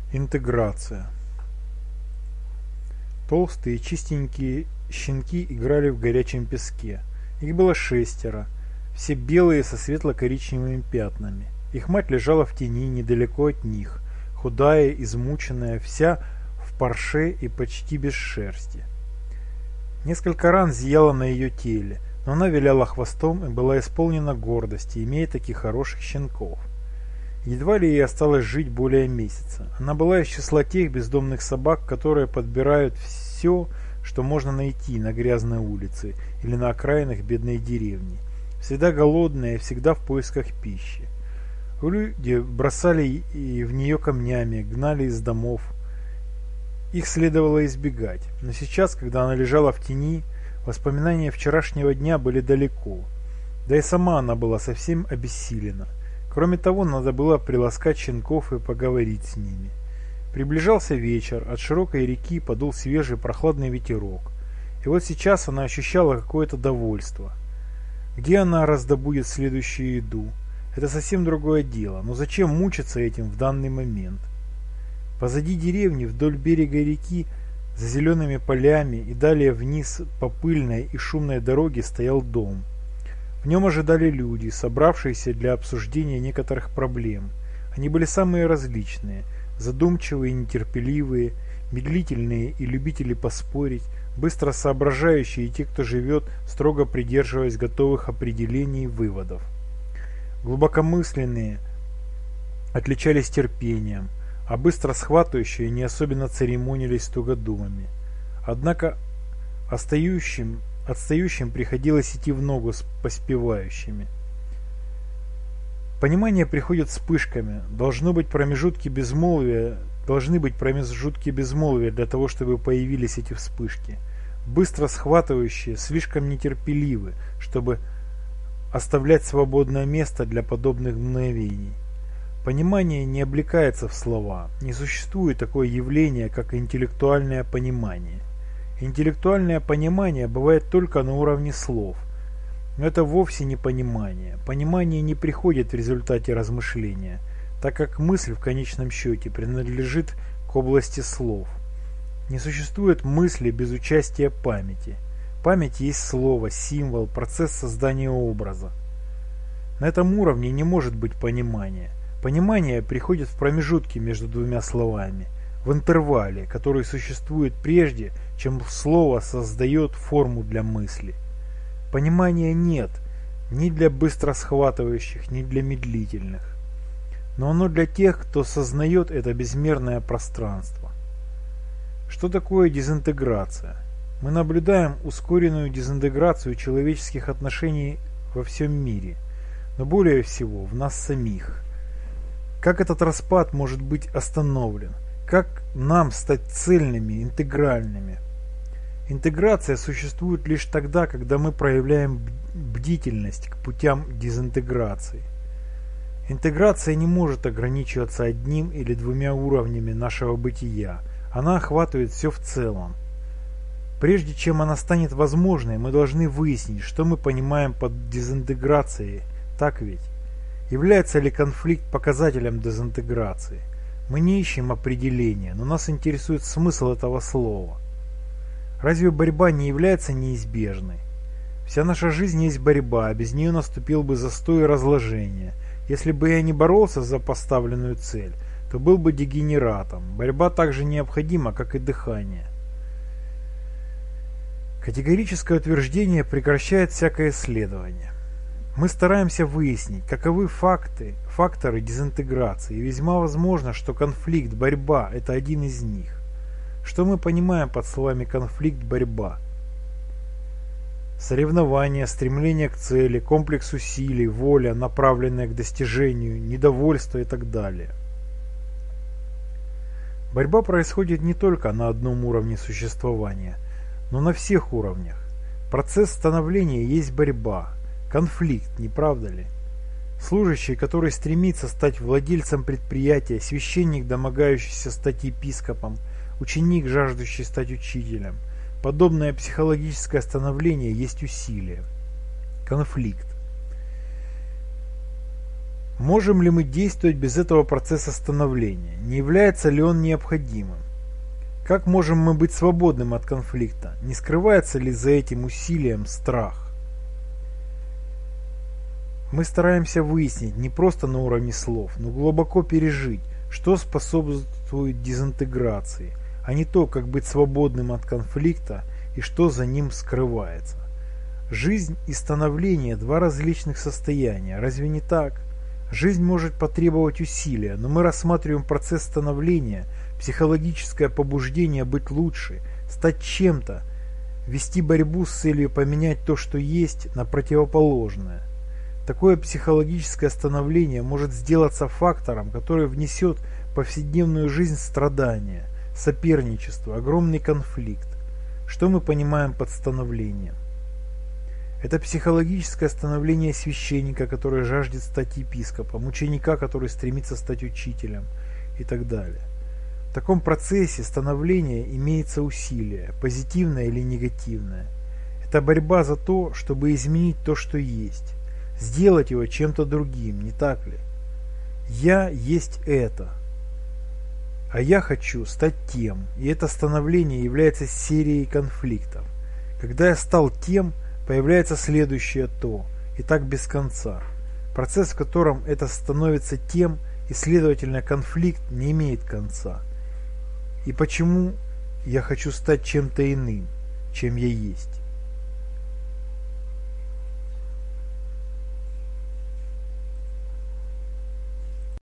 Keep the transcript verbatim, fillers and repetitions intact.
Интеграция. Толстые чистенькие щенки играли в горячем песке. Их было шестеро, все белые со светло-коричневыми пятнами. Их мать лежала в тени недалеко от них, худая, измученная, вся в парше и почти без шерсти. Несколько ран зияло на ее теле, но она виляла хвостом и была исполнена гордости, имея таких хороших щенков. Едва ли ей осталось жить более месяца. Она была из числа тех бездомных собак, которые подбирают все, что можно найти на грязной улице или на окраинах бедной деревни. Всегда голодные, всегда в поисках пищи. Люди бросали и в нее камнями, гнали из домов. Их следовало избегать. Но сейчас, когда она лежала в тени, воспоминания вчерашнего дня были далеко. Да и сама она была совсем обессилена. Кроме того, надо было приласкать щенков и поговорить с ними. Приближался вечер, от широкой реки подул свежий прохладный ветерок. И вот сейчас она ощущала какое-то довольство. Где она раздобудет следующую еду? Это совсем другое дело, но зачем мучиться этим в данный момент? Позади деревни, вдоль берега реки, за зелеными полями и далее вниз по пыльной и шумной дороге стоял дом. В нем ожидали люди, собравшиеся для обсуждения некоторых проблем. Они были самые различные: задумчивые и нетерпеливые, медлительные и любители поспорить, быстро соображающие и те, кто живет, строго придерживаясь готовых определений и выводов. Глубокомысленные отличались терпением, а быстро схватывающие не особенно церемонились с тугодумами. Однако остающим Отстающим приходилось идти в ногу с поспевающими. Понимание приходит вспышками. Должно быть промежутки безмолвия, должны быть промежутки безмолвия для того, чтобы появились эти вспышки. Быстро схватывающие, слишком нетерпеливы, чтобы оставлять свободное место для подобных мгновений. Понимание не облекается в слова. Не существует такое явление, как интеллектуальное понимание. Интеллектуальное понимание бывает только на уровне слов. Но это вовсе не понимание. Понимание не приходит в результате размышления, так как мысль в конечном счете принадлежит к области слов. Не существует мысли без участия памяти. Память есть слово, символ, процесс создания образа. На этом уровне не может быть понимания. Понимание приходит в промежутке между двумя словами, в интервале, который существует прежде, чем слово создает форму для мысли. Понимания нет ни для быстро схватывающих, ни для медлительных. Но оно для тех, кто сознает это безмерное пространство. Что такое дезинтеграция? Мы наблюдаем ускоренную дезинтеграцию человеческих отношений во всем мире, но более всего в нас самих. Как этот распад может быть остановлен? Как нам стать цельными, интегральными? Интеграция существует лишь тогда, когда мы проявляем бдительность к путям дезинтеграции. Интеграция не может ограничиваться одним или двумя уровнями нашего бытия. Она охватывает все в целом. Прежде чем она станет возможной, мы должны выяснить, что мы понимаем под дезинтеграцией. Так ведь? Является ли конфликт показателем дезинтеграции? Мы не ищем определения, но нас интересует смысл этого слова. Разве борьба не является неизбежной? Вся наша жизнь есть борьба, а без нее наступил бы застой и разложение. Если бы я не боролся за поставленную цель, то был бы дегенератом. Борьба так же необходима, как и дыхание. Категорическое утверждение прекращает всякое исследование. Мы стараемся выяснить, каковы факты, факторы дезинтеграции, и весьма возможно, что конфликт, борьба – это один из них. Что мы понимаем под словами конфликт, борьба? Соревнование, стремление к цели, комплекс усилий, воля, направленная к достижению, недовольство и так далее. Борьба происходит не только на одном уровне существования, но на всех уровнях. Процесс становления есть борьба, конфликт, не правда ли? Служащий, который стремится стать владельцем предприятия, священник, домогающийся стать епископом, ученик, жаждущий стать учителем. Подобное психологическое становление есть усилие. Конфликт. Можем ли мы действовать без этого процесса становления? Не является ли он необходимым? Как можем мы быть свободным от конфликта? Не скрывается ли за этим усилием страх? Мы стараемся выяснить не просто на уровне слов, но глубоко пережить, что способствует дезинтеграции, а не то, как быть свободным от конфликта и что за ним скрывается. Жизнь и становление – два различных состояния, разве не так? Жизнь может потребовать усилия, но мы рассматриваем процесс становления, психологическое побуждение быть лучше, стать чем-то, вести борьбу с целью поменять то, что есть, на противоположное. Такое психологическое становление может сделаться фактором, который внесет в повседневную жизнь страдания, соперничество, огромный конфликт. Что мы понимаем под становлением? Это психологическое становление священника, который жаждет стать епископом, ученика, который стремится стать учителем и так далее. В таком процессе становления имеется усилие, позитивное или негативное. Это борьба за то, чтобы изменить то, что есть, сделать его чем-то другим, не так ли? Я есть это, а я хочу стать тем, и это становление является серией конфликтов. Когда я стал тем, появляется следующее то, и так без конца. Процесс, в котором это становится тем, и, следовательно, конфликт не имеет конца. И почему я хочу стать чем-то иным, чем я есть?